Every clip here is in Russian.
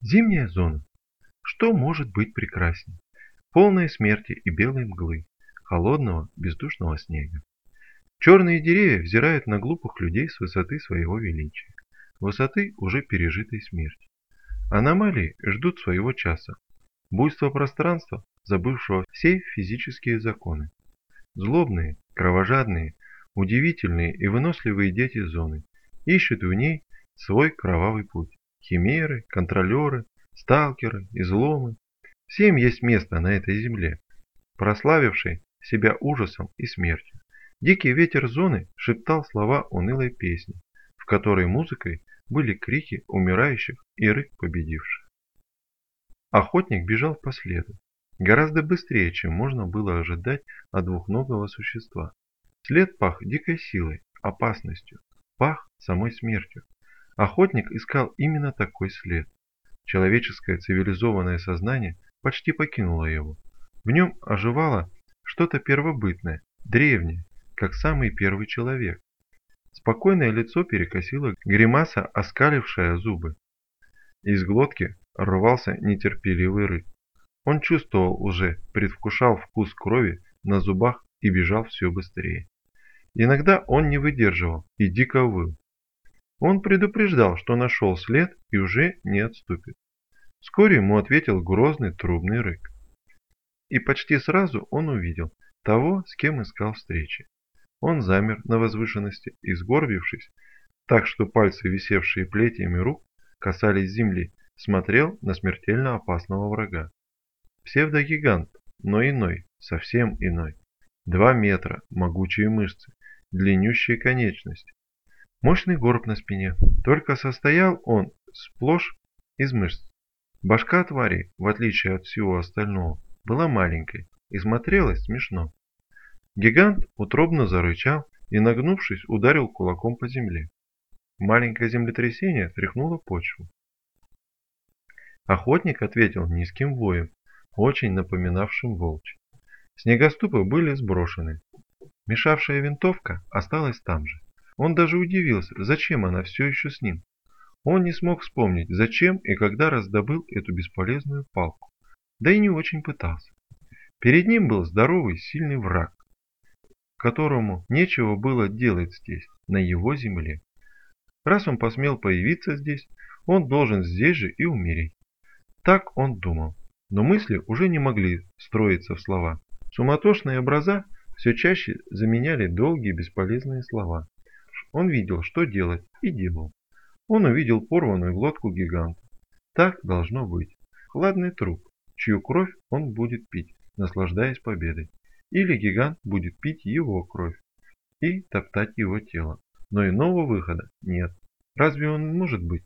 Зимняя зона. Что может быть прекрасней? Полной смерти и белой мглы, холодного бездушного снега. Черные деревья взирают на глупых людей с высоты своего величия, высоты уже пережитой смерти. Аномалии ждут своего часа, буйство пространства, забывшего все физические законы. Злобные, кровожадные, удивительные и выносливые дети зоны ищут в ней свой кровавый путь. Химеры, контролеры, сталкеры, изломы. Всем есть место на этой земле, прославившей себя ужасом и смертью. Дикий ветер зоны шептал слова унылой песни, в которой музыкой были крики умирающих и рык победивших. Охотник бежал по следу, гораздо быстрее, чем можно было ожидать от двухногого существа. След пах дикой силой, опасностью, пах самой смертью. Охотник искал именно такой след. Человеческое цивилизованное сознание почти покинуло его. В нем оживало что-то первобытное, древнее, как самый первый человек. Спокойное лицо перекосило гримаса, оскалившая зубы. Из глотки рвался нетерпеливый рык. Он чувствовал уже, предвкушал вкус крови на зубах и бежал все быстрее. Иногда он не выдерживал и дико выл. Он предупреждал, что нашел след и уже не отступит. Вскоре ему ответил грозный трубный рык. И почти сразу он увидел того, с кем искал встречи. Он замер на возвышенности и, сгорбившись, так что пальцы, висевшие плетьями рук, касались земли, смотрел на смертельно опасного врага. Псевдогигант, но иной, совсем иной. 2 метра, могучие мышцы, длиннющие конечности. Мощный горб на спине, только состоял он сплошь из мышц. Башка твари, в отличие от всего остального, была маленькой и смотрелась смешно. Гигант утробно зарычал и, нагнувшись, ударил кулаком по земле. Маленькое землетрясение тряхнуло почву. Охотник ответил низким воем, очень напоминавшим волчий. Снегоступы были сброшены. Мешавшая винтовка осталась там же. Он даже удивился, зачем она все еще с ним. Он не смог вспомнить, зачем и когда раздобыл эту бесполезную палку. Да и не очень пытался. Перед ним был здоровый, сильный враг, которому нечего было делать здесь, на его земле. Раз он посмел появиться здесь, он должен здесь же и умереть. Так он думал, но мысли уже не могли строиться в слова. Суматошные образа все чаще заменяли долгие бесполезные слова. Он видел, что делать, и делал. Он увидел порванную глотку гиганта. Так должно быть. Хладный труп, чью кровь он будет пить, наслаждаясь победой. Или гигант будет пить его кровь и топтать его тело. Но иного выхода нет. Разве он может быть?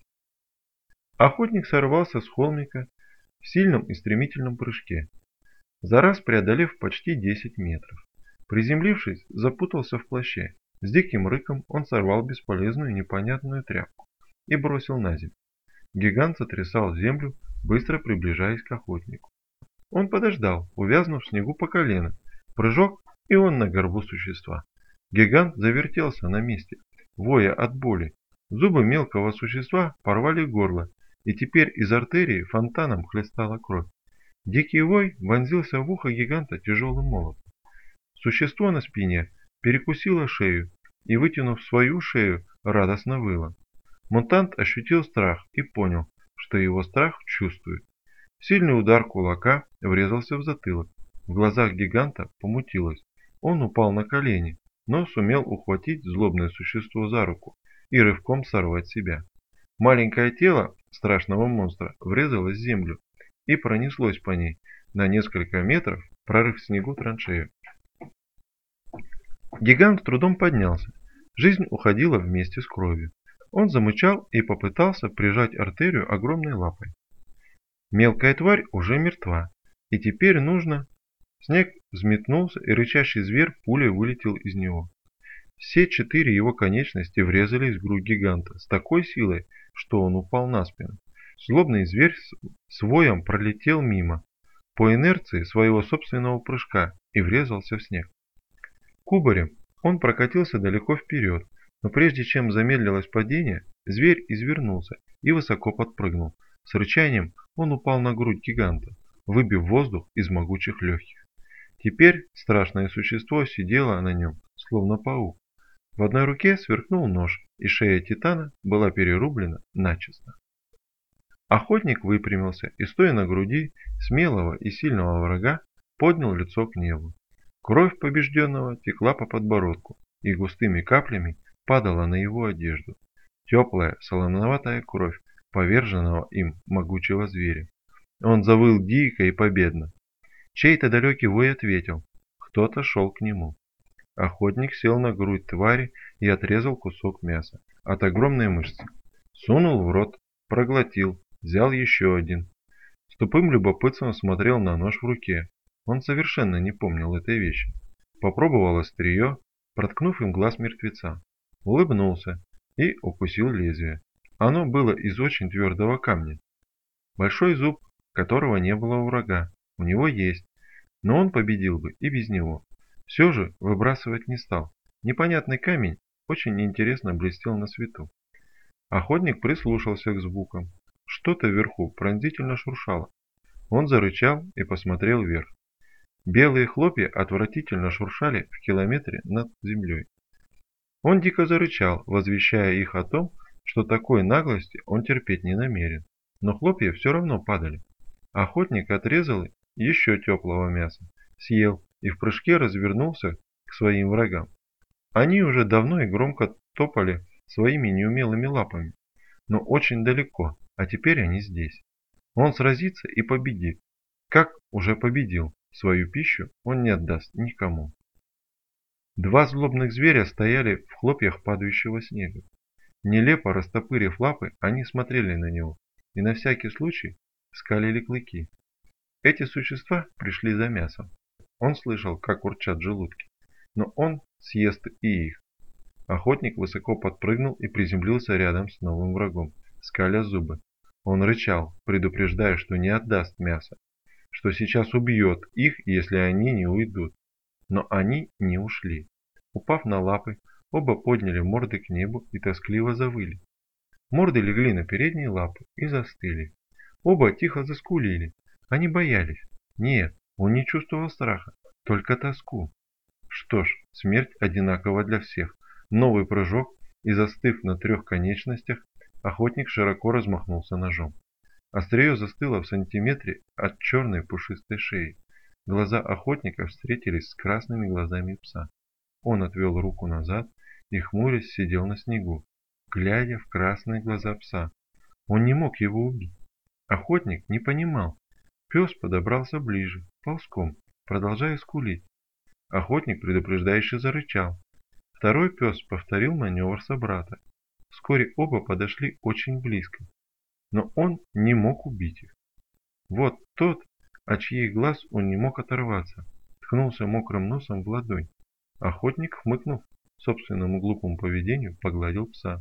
Охотник сорвался с холмика в сильном и стремительном прыжке, за раз преодолев почти 10 метров. Приземлившись, запутался в плаще. С диким рыком он сорвал бесполезную непонятную тряпку и бросил на землю. Гигант сотрясал землю, быстро приближаясь к охотнику. Он подождал, увязнув в снегу по колено. Прыжок, и он на горбу существа. Гигант завертелся на месте, воя от боли. Зубы мелкого существа порвали горло, и теперь из артерии фонтаном хлестала кровь. Дикий вой вонзился в ухо гиганта тяжелым молотом. Существо на спине перекусило шею и, вытянув свою шею, радостно выло. Мутант ощутил страх и понял, что его страх чувствует. Сильный удар кулака врезался в затылок. В глазах гиганта помутилось. Он упал на колени, но сумел ухватить злобное существо за руку и рывком сорвать себя. Маленькое тело страшного монстра врезалось в землю и пронеслось по ней на несколько метров, прорыв в снегу траншею. Гигант с трудом поднялся. Жизнь уходила вместе с кровью. Он замычал и попытался прижать артерию огромной лапой. Мелкая тварь уже мертва, и теперь нужно... Снег взметнулся, и рычащий зверь пулей вылетел из него. Все 4 его конечности врезались в грудь гиганта с такой силой, что он упал на спину. Злобный зверь с воем пролетел мимо, по инерции своего собственного прыжка, и врезался в снег. Кубарем он прокатился далеко вперед, но прежде чем замедлилось падение, зверь извернулся и высоко подпрыгнул, С рычанием он упал на грудь гиганта, выбив воздух из могучих легких. Теперь страшное существо сидело на нем, словно паук. В одной руке сверкнул нож, и шея титана была перерублена начисто. Охотник выпрямился и, стоя на груди смелого и сильного врага, поднял лицо к небу. Кровь побежденного текла по подбородку и густыми каплями падала на его одежду. Теплая, солоноватая кровь поверженного им могучего зверя. Он завыл дико и победно. Чей-то далекий вой ответил. Кто-то шел к нему. Охотник сел на грудь твари и отрезал кусок мяса от огромной мышцы. Сунул в рот, проглотил, взял еще один. С тупым любопытством смотрел на нож в руке. Он совершенно не помнил этой вещи. Попробовал острие, проткнув им глаз мертвеца. Улыбнулся и укусил лезвие. Оно было из очень твердого камня. Большой зуб, которого не было у врага, у него есть, но он победил бы и без него. Все же выбрасывать не стал. Непонятный камень очень интересно блестел на свету. Охотник прислушался к звукам. Что-то вверху пронзительно шуршало. Он зарычал и посмотрел вверх. Белые хлопья отвратительно шуршали в километре над землей. Он дико зарычал, возвещая их о том, что такой наглости он терпеть не намерен. Но хлопья все равно падали. Охотник отрезал еще теплого мяса, съел и в прыжке развернулся к своим врагам. Они уже давно и громко топали своими неумелыми лапами, но очень далеко, а теперь они здесь. Он сразится и победит. Как уже победил, свою пищу он не отдаст никому. Два злобных зверя стояли в хлопьях падающего снега. Нелепо растопырив лапы, они смотрели на него и на всякий случай скалили клыки. Эти существа пришли за мясом. Он слышал, как урчат желудки, но он съест и их. Охотник высоко подпрыгнул и приземлился рядом с новым врагом, скаля зубы. Он рычал, предупреждая, что не отдаст мясо, что сейчас убьет их, если они не уйдут. Но они не ушли. Упав на лапы, оба подняли морды к небу и тоскливо завыли. Морды легли на передние лапы и застыли. Оба тихо заскулили. Они боялись. Нет, он не чувствовал страха, только тоску. Что ж, смерть одинакова для всех. Новый прыжок, и застыв на 3 конечностях, охотник широко размахнулся ножом. Острие застыло в сантиметре от черной пушистой шеи. Глаза охотника встретились с красными глазами пса. Он отвел руку назад и, хмурясь, сидел на снегу, глядя в красные глаза пса. Он не мог его убить. Охотник не понимал. Пес подобрался ближе, ползком, продолжая скулить. Охотник предупреждающе зарычал. Второй пес повторил маневр собрата. Вскоре оба подошли очень близко. Но он не мог убить их. Вот тот, от чьих глаз он не мог оторваться, ткнулся мокрым носом в ладонь. Охотник, хмыкнув собственному глупому поведению, погладил пса.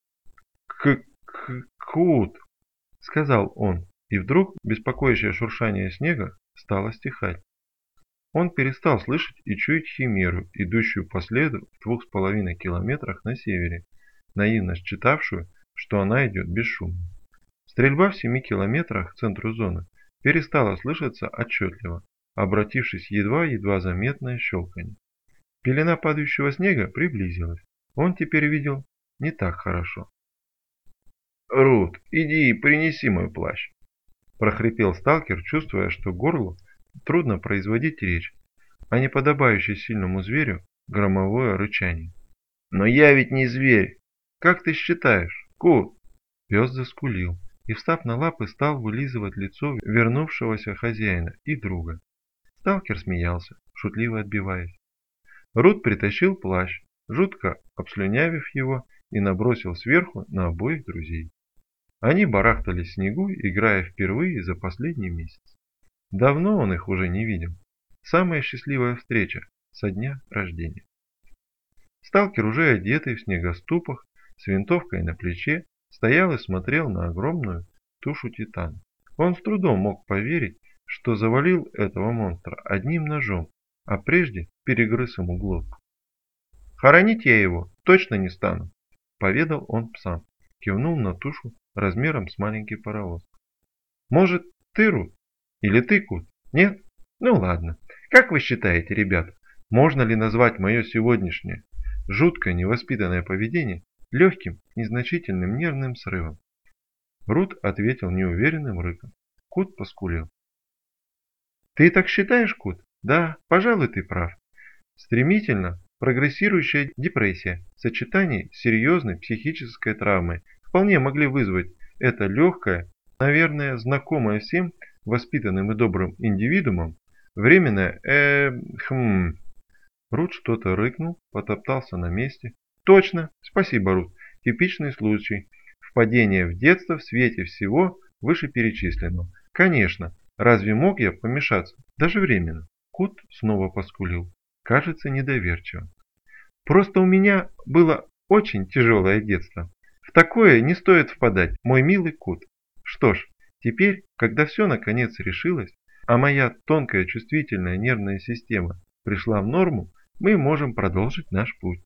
«К-к-кут!» — сказал он, и вдруг беспокоящее шуршание снега стало стихать. Он перестал слышать и чуять химеру, идущую по следу в 2,5 километрах на севере, наивно считавшую, что она идет бесшумно. Стрельба в 7 километрах к центру зоны перестала слышаться отчетливо, обратившись в едва-едва заметное щелканье. Пелена падающего снега приблизилась. Он теперь видел не так хорошо. «Рут, иди и принеси мой плащ!» – прохрипел сталкер, чувствуя, что горлу трудно производить речь, а не подобающее сильному зверю громовое рычание. «Но я ведь не зверь! Как ты считаешь, Кут?» Пес заскулил и, встав на лапы, стал вылизывать лицо вернувшегося хозяина и друга. Сталкер смеялся, шутливо отбиваясь. Рут притащил плащ, жутко обслюнявив его, и набросил сверху на обоих друзей. Они барахтались в снегу, играя впервые за последний месяц. Давно он их уже не видел. Самая счастливая встреча со дня рождения. Сталкер, уже одетый в снегоступах, с винтовкой на плече, стоял и смотрел на огромную тушу титана. Он с трудом мог поверить, что завалил этого монстра одним ножом, а прежде перегрыз ему глотку. «Хоронить я его точно не стану», — поведал он псам, кивнул на тушу размером с маленький паровоз. Может, ты, Рут? Или ты, Кут? Нет? Ну ладно. Как вы считаете, ребята, можно ли назвать мое сегодняшнее жуткое невоспитанное поведение легким, незначительным нервным срывом? Рут ответил неуверенным рыком. Кут поскулил. Ты так считаешь, Кут? Да, пожалуй, ты прав. Стремительно прогрессирующая депрессия в сочетании с серьезной психической травмой вполне могли вызвать это легкое, наверное, знакомое всем воспитанным и добрым индивидуумам временное Рут что-то рыкнул, потоптался на месте. Точно, спасибо, Рут. Типичный случай. Впадение в детство в свете всего вышеперечисленного. Конечно, разве мог я помешаться? Даже временно. Кот снова поскулил. Кажется, недоверчиво. Просто у меня было очень тяжелое детство. В такое не стоит впадать, мой милый кот. Что ж, теперь, когда все наконец решилось, а моя тонкая чувствительная нервная система пришла в норму, мы можем продолжить наш путь.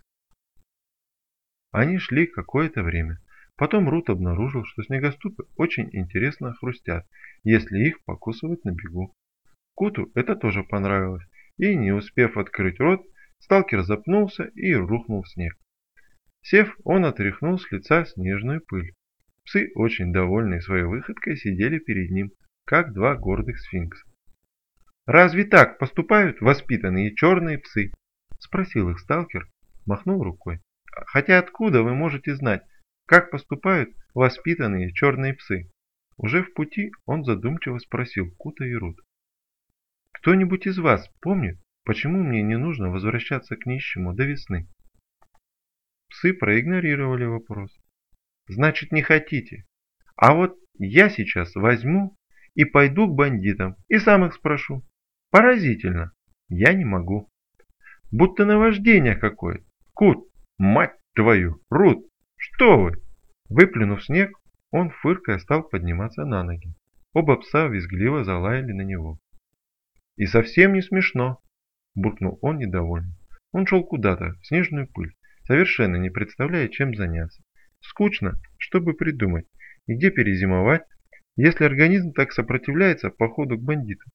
Они шли какое-то время. Потом Рут обнаружил, что снегоступы очень интересно хрустят, если их покусывать на бегу. Куту это тоже понравилось, и, не успев открыть рот, сталкер запнулся и рухнул в снег. Сев, он отряхнул с лица снежную пыль. Псы, очень довольные своей выходкой, сидели перед ним, как два гордых сфинкса. «Разве так поступают воспитанные черные псы?» – спросил их сталкер, махнул рукой. «Хотя откуда вы можете знать, как поступают воспитанные черные псы?» Уже в пути он задумчиво спросил Кута и Рут. «Кто-нибудь из вас помнит, почему мне не нужно возвращаться к нищему до весны?» Псы проигнорировали вопрос. «Значит, не хотите? А вот я сейчас возьму и пойду к бандитам и сам их спрошу. Поразительно. Я не могу. Будто наваждение какое-то. Кут, мать твою, Рут, что вы?» Выплюнув снег, он, фыркая, стал подниматься на ноги. Оба пса визгливо залаяли на него. «И совсем не смешно», – буркнул он недовольно. Он шел куда-то, в снежную пыль, совершенно не представляя, чем заняться. Скучно, чтобы придумать, и где перезимовать, если организм так сопротивляется походу к бандитам.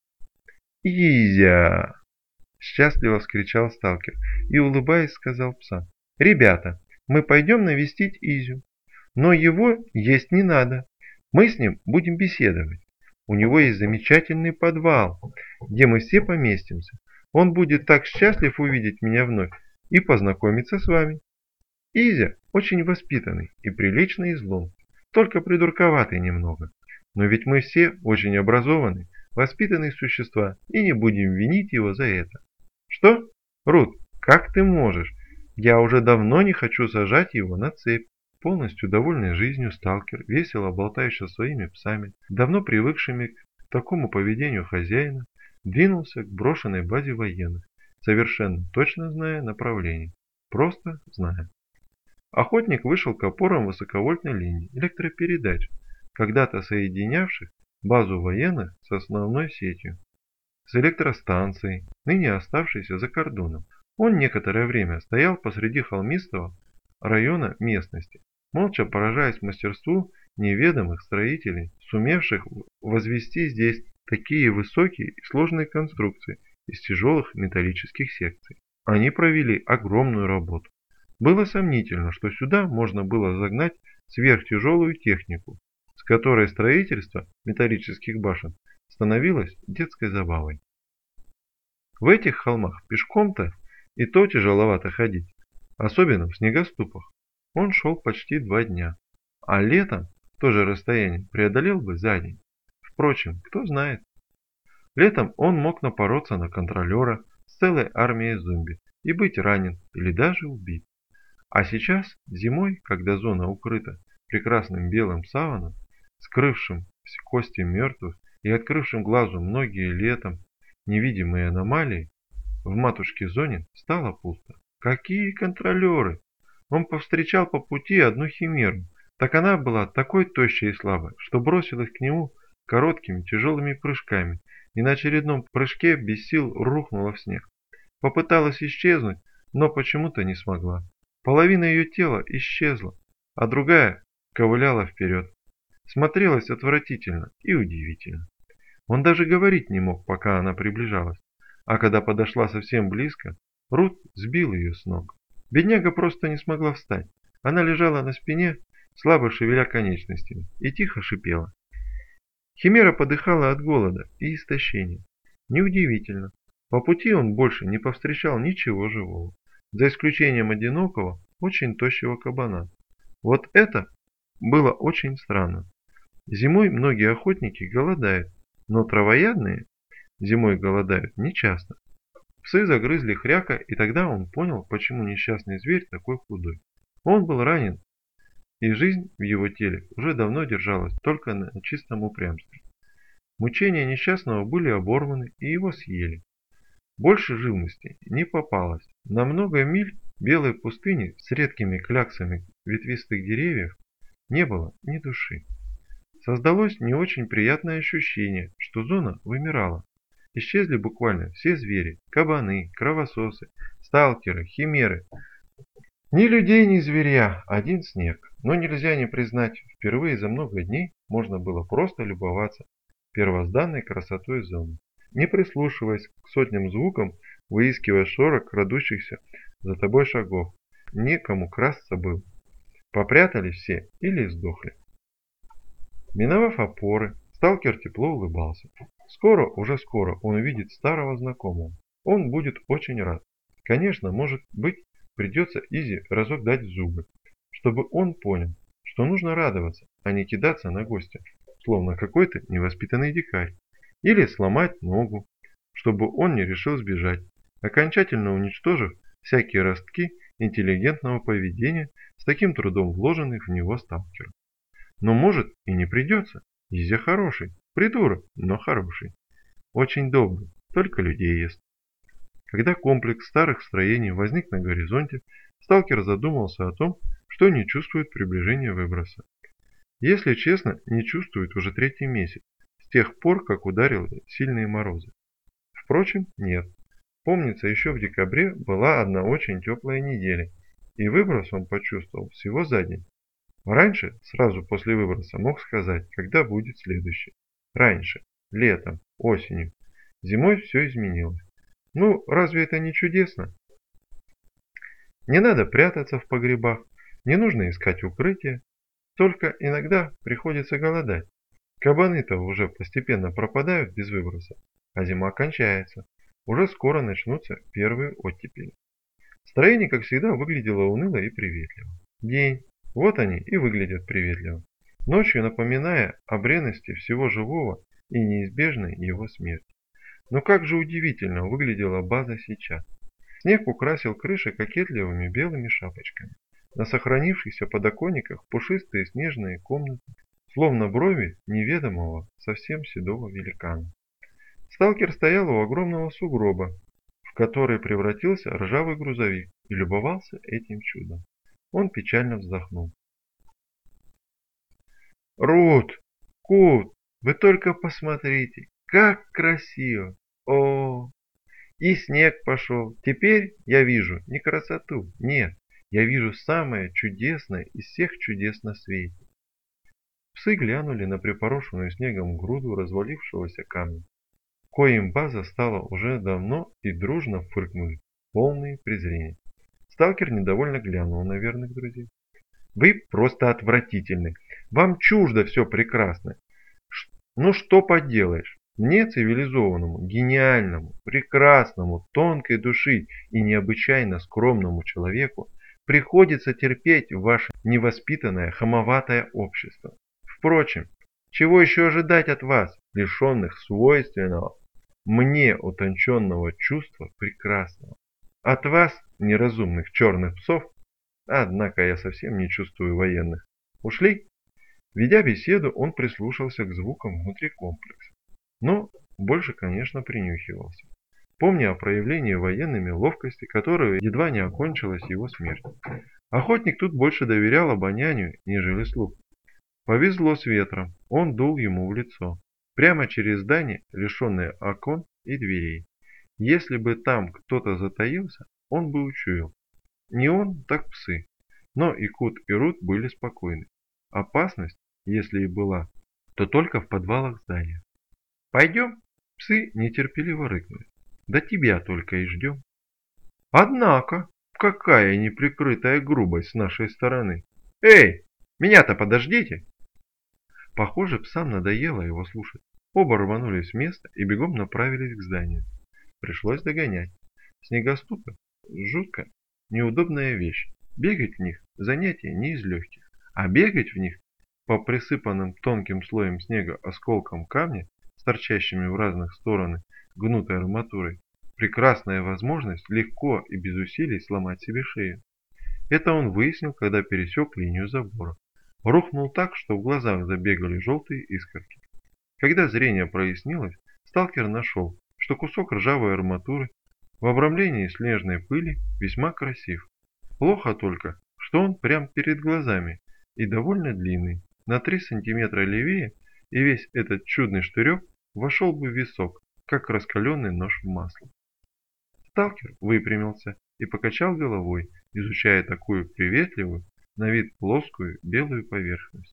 «Изя!» – счастливо вскричал сталкер и, улыбаясь, сказал псам. «Ребята, мы пойдем навестить Изю, но его есть не надо, мы с ним будем беседовать. У него есть замечательный подвал, где мы все поместимся. Он будет так счастлив увидеть меня вновь и познакомиться с вами. Изя очень воспитанный и приличный излом, только придурковатый немного. Но ведь мы все очень образованные, воспитанные существа и не будем винить его за это. Что? Рут, как ты можешь? Я уже давно не хочу сажать его на цепь». Полностью довольный жизнью сталкер, весело болтающий со своими псами, давно привыкшими к такому поведению хозяина, двинулся к брошенной базе военных, совершенно точно зная направление. Просто зная. Охотник вышел к опорам высоковольтной линии электропередач, когда-то соединявших базу военных с основной сетью, с электростанцией, ныне оставшейся за кордоном. Он некоторое время стоял посреди холмистого района местности, молча поражаясь мастерству неведомых строителей, сумевших возвести здесь такие высокие и сложные конструкции из тяжелых металлических секций. Они провели огромную работу. Было сомнительно, что сюда можно было загнать сверхтяжелую технику, с которой строительство металлических башен становилось детской забавой. В этих холмах пешком-то и то тяжеловато ходить, особенно в снегоступах. Он шел почти 2 дня, а летом то же расстояние преодолел бы за день. Впрочем, кто знает. Летом он мог напороться на контролера с целой армией зомби и быть ранен или даже убит. А сейчас, зимой, когда зона укрыта прекрасным белым саваном, скрывшим все кости мертвых и открывшим глазу многие летом невидимые аномалии, в матушке зоне стало пусто. Какие контролеры! Он повстречал по пути одну химеру. Так она была такой тощей и слабой, что бросилась к нему короткими тяжелыми прыжками и на очередном прыжке без сил рухнула в снег. Попыталась исчезнуть, но почему-то не смогла. Половина ее тела исчезла, а другая ковыляла вперед. смотрелась отвратительно и удивительно. Он даже говорить не мог, пока она приближалась. А когда подошла совсем близко, Рут сбил ее с ног. Бедняга просто не смогла встать. Она лежала на спине, слабо шевеля конечностями, и тихо шипела. Химера подыхала от голода и истощения. Неудивительно. По пути он больше не повстречал ничего живого, за исключением одинокого, очень тощего кабана. Вот это было очень странно. Зимой многие охотники голодают, но травоядные зимой голодают нечасто. Псы загрызли хряка, и тогда он понял, почему несчастный зверь такой худой. Он был ранен, и жизнь в его теле уже давно держалась только на чистом упрямстве. Мучения несчастного были оборваны, и его съели. Больше живности не попалось. На много миль белой пустыни с редкими кляксами ветвистых деревьев не было ни души. Создалось не очень приятное ощущение, что зона вымирала. Исчезли буквально все звери, кабаны, кровососы, сталкеры, химеры. Ни людей, ни зверя, один снег. Но нельзя не признать, впервые за много дней можно было просто любоваться первозданной красотой зоны, не прислушиваясь к сотням звукам, выискивая шорох крадущихся за тобой шагов. Некому красться было. Попрятались все или сдохли. Миновав опоры, сталкер тепло улыбался. Уже скоро он увидит старого знакомого. Он будет очень рад. Конечно, может быть, придется Изи разок дать в зубы, чтобы он понял, что нужно радоваться, а не кидаться на гостя, словно какой-то невоспитанный дикарь. Или сломать ногу, чтобы он не решил сбежать, окончательно уничтожив всякие ростки интеллигентного поведения с таким трудом вложенных в него сталкером. Но может и не придется. Изя хороший, придурок, но хороший. Очень добрый, только людей ест. Когда комплекс старых строений возник на горизонте, сталкер задумался о том, что не чувствует приближения выброса. Если честно, не чувствует уже третий месяц, с тех пор, как ударили сильные морозы. Впрочем, нет. Помнится, еще в декабре была одна очень теплая неделя, и выброс он почувствовал всего за день. Раньше, сразу после выброса, мог сказать, когда будет следующий. Раньше, летом, осенью. Зимой все изменилось. Ну, разве это не чудесно? Не надо прятаться в погребах, не нужно искать укрытия. Только иногда приходится голодать. Кабаны-то уже постепенно пропадают без выброса, а зима кончается. Уже скоро начнутся первые оттепели. Строение, как всегда, выглядело уныло и приветливо. День. Вот они и выглядят приветливо, ночью напоминая о бренности всего живого и неизбежной его смерти. Но как же удивительно выглядела база сейчас. Снег украсил крыши кокетливыми белыми шапочками. На сохранившихся подоконниках пушистые снежные комнаты, словно брови неведомого, совсем седого великана. Сталкер стоял у огромного сугроба, в который превратился ржавый грузовик, и любовался этим чудом. Он печально вздохнул. Рут, Кут, вы только посмотрите, как красиво! О, и снег пошел. Теперь я вижу не красоту, нет, я вижу самое чудесное из всех чудес на свете. Псы глянули на припорошенную снегом груду развалившегося камня, коим база стала уже давно, и дружно фыркнули, полные презрения. Сталкер недовольно глянул на верных друзей. Вы просто отвратительны. Вам чуждо все прекрасное. Ну что поделаешь. Мне, цивилизованному, гениальному, прекрасному, тонкой души и необычайно скромному человеку приходится терпеть ваше невоспитанное, хамоватое общество. Впрочем, чего еще ожидать от вас, лишенных свойственного мне утонченного чувства прекрасного? От вас, неразумных черных псов, однако я совсем не чувствую военных. Ушли? Ведя беседу, он прислушался к звукам внутри комплекса. Но больше, конечно, принюхивался, помня о проявлении военными ловкости, которая едва не окончилась его смертью. Охотник тут больше доверял обонянию, нежели слуху. Повезло с ветром, он дул ему в лицо, прямо через здание, лишенное окон и дверей. Если бы там кто-то затаился, он бы учуял. Не он, так псы. Но и Кут, и Рут были спокойны. Опасность если и была, то только в подвалах здания. «Пойдем?» Псы нетерпеливо рыкнули. «Да тебя только и ждем». «Однако, какая неприкрытая грубость с нашей стороны! Эй, меня-то подождите!» Похоже, псам надоело его слушать. Оба рванулись с места и бегом направились к зданию. Пришлось догонять. Снегоступы — жутко неудобная вещь. Бегать в них — занятие не из легких. А бегать в них по присыпанным тонким слоем снега осколкам камня с торчащими в разных стороны гнутой арматурой — прекрасная возможность легко и без усилий сломать себе шею. Это он выяснил, когда пересек линию забора. Рухнул так, что в глазах забегали желтые искорки. Когда зрение прояснилось, сталкер нашел, что кусок ржавой арматуры в обрамлении снежной пыли весьма красив. Плохо только, что он прямо перед глазами и довольно длинный, на 3 сантиметра левее, и весь этот чудный штырек вошел бы в висок, как раскаленный нож в масло. Сталкер выпрямился и покачал головой, изучая такую приветливую, на вид плоскую белую поверхность.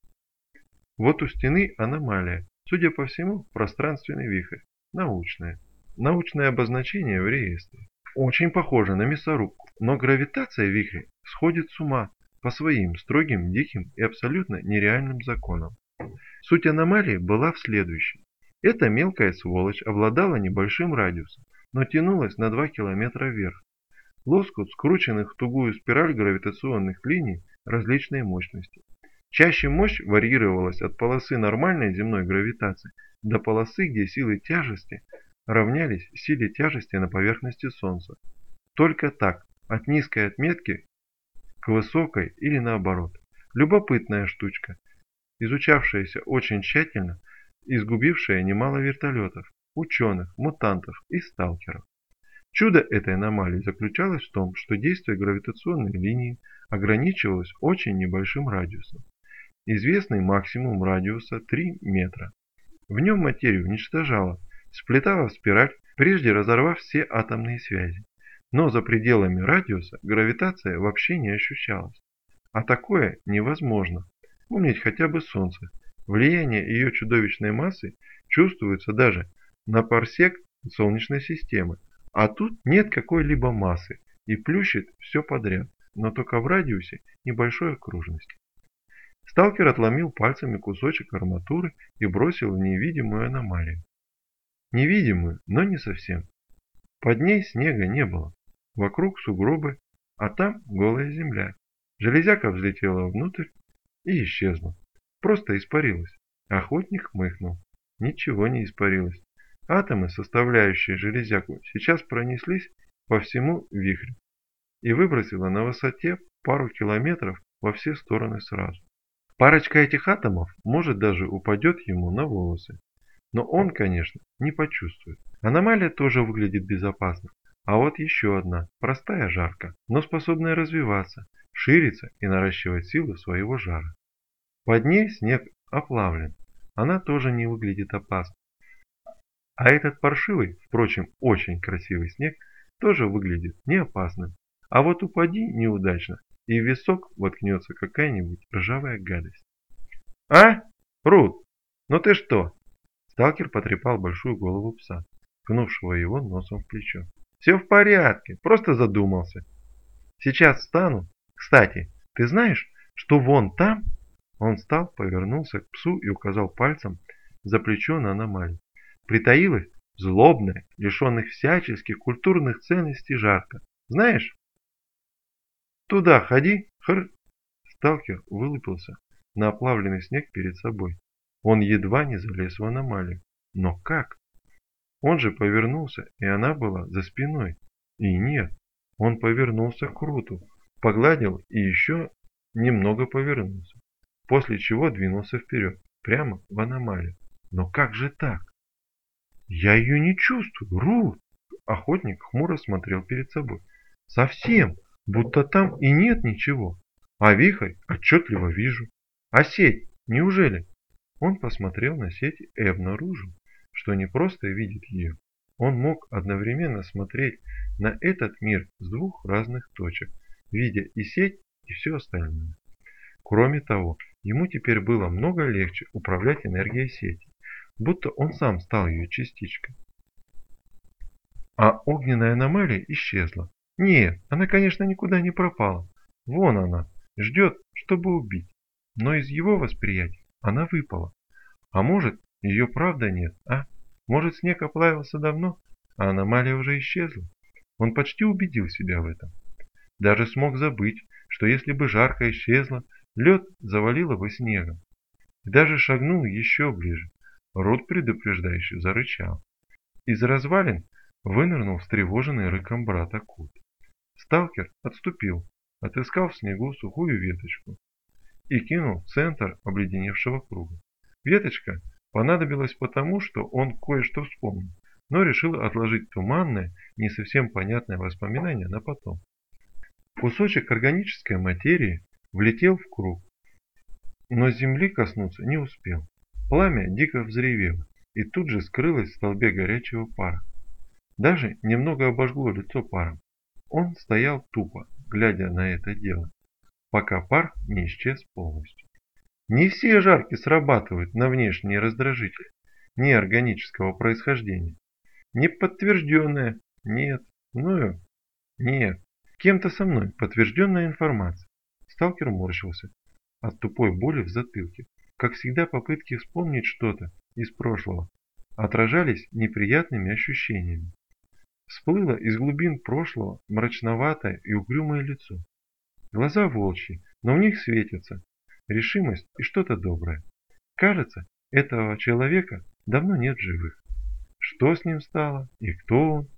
Вот у стены аномалия, судя по всему, пространственный вихрь, научная. Научное обозначение в реестре. Очень похоже на мясорубку, но гравитация вихря сходит с ума по своим строгим, диким и абсолютно нереальным законам. Суть аномалии была в следующем. Эта мелкая сволочь обладала небольшим радиусом, но тянулась на 2 километра вверх. Лоскут скрученных в тугую спираль гравитационных линий различной мощности. Чаще мощь варьировалась от полосы нормальной земной гравитации до полосы, где силы тяжести равнялись силе тяжести на поверхности Солнца. Только так, от низкой отметки к высокой или наоборот. Любопытная штучка, изучавшаяся очень тщательно и сгубившая немало вертолетов, ученых, мутантов и сталкеров. Чудо этой аномалии заключалось в том, что действие гравитационной линии ограничивалось очень небольшим радиусом. Известный максимум радиуса 3 метра. В нем материю уничтожала, сплетала в спираль, прежде разорвав все атомные связи. Но за пределами радиуса гравитация вообще не ощущалась. А такое невозможно. Помнить хотя бы Солнце. Влияние ее чудовищной массы чувствуется даже на парсек Солнечной системы. А тут нет какой-либо массы и плющит все подряд, но только в радиусе небольшой окружности. Сталкер отломил пальцами кусочек арматуры и бросил в невидимую аномалию. Невидимую, но не совсем. Под ней снега не было. Вокруг сугробы, а там голая земля. Железяка взлетела внутрь и исчезла. Просто испарилась. Охотник хмыкнул. Ничего не испарилось. Атомы, составляющие железяку, сейчас пронеслись по всему вихрю и выбросило на высоте пару километров во все стороны сразу. Парочка этих атомов, может, даже упадет ему на волосы. Но он, конечно, не почувствует. Аномалия тоже выглядит безопасно. А вот еще одна, простая жарка, но способная развиваться, шириться и наращивать силу своего жара. Под ней снег оплавлен. Она тоже не выглядит опасно. А этот паршивый, впрочем, очень красивый снег тоже выглядит не опасным. А вот упади неудачно, и в висок воткнется какая-нибудь ржавая гадость. «А? Рут, ну ты что?» Сталкер потрепал большую голову пса, ткнувшего его носом в плечо. «Все в порядке, просто задумался. Сейчас встану. Кстати, ты знаешь, что вон там...» Он встал, повернулся к псу и указал пальцем за плечо на аномалию. Притаилась злобная, лишенных всяческих культурных ценностей жарко. Знаешь? Туда ходи, хр. Сталкер вылупился на оплавленный снег перед собой. Он едва не залез в аномалию. Но как? Он же повернулся, и она была за спиной. И нет, он повернулся к Руту, погладил и еще немного повернулся. После чего двинулся вперед, прямо в аномалию. Но как же так? Я ее не чувствую, Рут. Охотник хмуро смотрел перед собой. Совсем, будто там и нет ничего. А вихрь отчетливо вижу. А сеть, неужели? Он посмотрел на сеть и обнаружил, что не просто видит ее. Он мог одновременно смотреть на этот мир с двух разных точек, видя и сеть, и все остальное. Кроме того, Ему теперь было много легче управлять энергией сети, будто он сам стал ее частичкой. А огненная аномалия исчезла. Нет, она, конечно, никуда не пропала. Вон она, ждет, чтобы убить. Но из его восприятия она выпала. А может, ее правда нет, а? Может, снег оплавился давно, а аномалия уже исчезла? Он почти убедил себя в этом. Даже смог забыть, что если бы жарко исчезло, лед завалило бы снегом. И даже шагнул еще ближе. Рот предупреждающе зарычал. Из развалин вынырнул встревоженный рыком брата Кут. Сталкер отступил, отыскал в снегу сухую веточку и кинул в центр обледеневшего круга. Веточка понадобилась потому, что он кое-что вспомнил, но решил отложить туманное, не совсем понятное воспоминание на потом. Кусочек органической материи влетел в круг, но земли коснуться не успел. Пламя дико взревело и тут же скрылось в столбе горячего пара. Даже немного обожгло лицо паром. Он стоял тупо, глядя на это дело, пока пар не исчез полностью. Не все жарки срабатывают на внешние раздражители неорганического происхождения. Неподтвержденная, нет, мною, нет, кем-то со мной подтвержденная информация. Сталкер морщился от тупой боли в затылке. Как всегда, попытки вспомнить что-то из прошлого отражались неприятными ощущениями. Всплыло из глубин прошлого мрачноватое и угрюмое лицо. Глаза волчьи, но в них светится решимость и что-то доброе. Кажется, этого человека давно нет в живых. Что с ним стало и кто он?